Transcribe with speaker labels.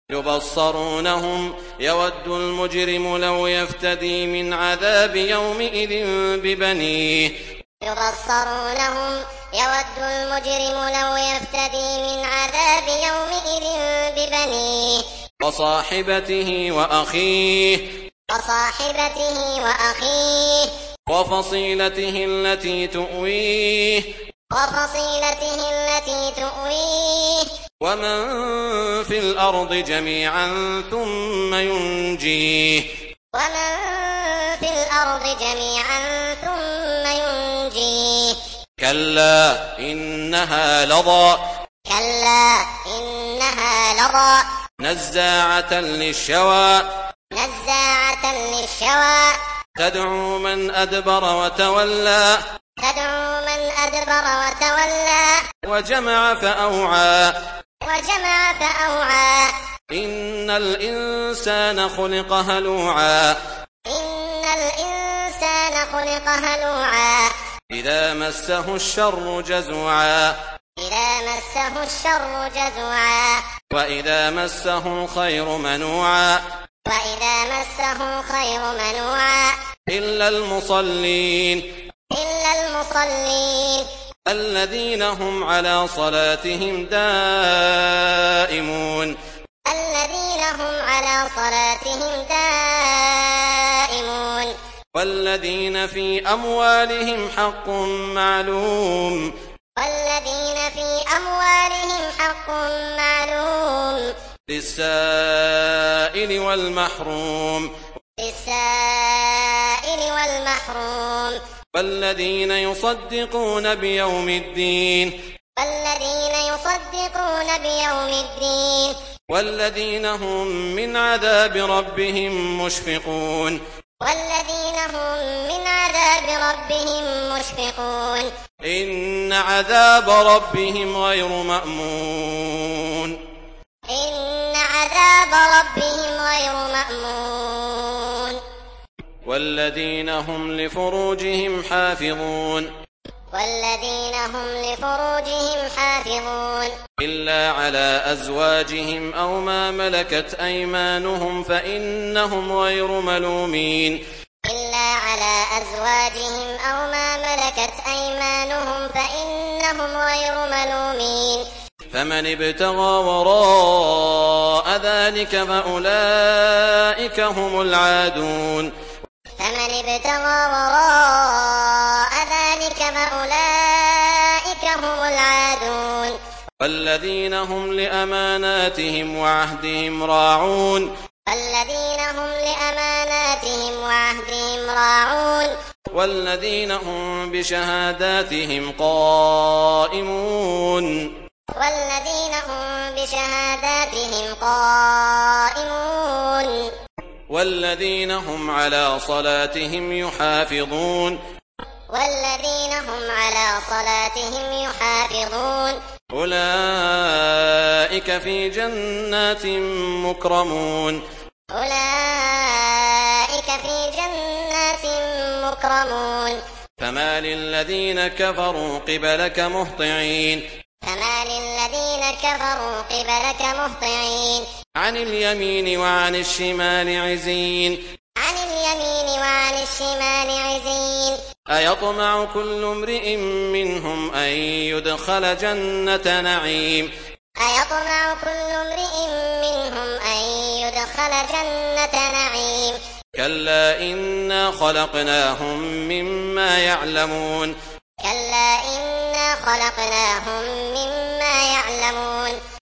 Speaker 1: يبصرونهم يود المجرم لو يفتدي من عذاب يومئذ ببنيه
Speaker 2: يبصرونهم يود المجرم لو يفتدي من عذاب يومئذ ببنيه
Speaker 1: وصاحبته وأخيه وفصيلته التي تؤويه ومن في الأرض جميعا ثم ينجيه كلا إنها لظى نزاعة للشوى تدعو من أدبر وتولى وجمع فأوعى إن الإنسان خلق هلوعا إذا مسه الشر جزوعا وإذا مسه الخير منوعا إلا المصلين الذين هم على صلاتهم دائمون والذين في أموالهم حق معلوم للسائل والمحروم والذين يصدقون بيوم الدين والذين هم من عذاب ربهم مشفقون إن عذاب ربهم غير مأمون والذين هم لفروجهم حافظون إلا على أزواجهم أو ما ملكت أيمانهم فإنهم غير ملومين فمن ابتغى وراء ذلك فأولئك هم العادون والذين هم لأماناتهم وعهدهم راعون والذين هم بشهاداتهم قائمون والذين هم على صلاتهم يحافظون أولئك في جنات مكرمون فما للذين كفروا قبلك مهطعين عن اليمين وعن الشمال عزين أيطمع كل امرئ منهم أن يدخل جنة نعيم كلا إنا خلقناهم مما يعلمون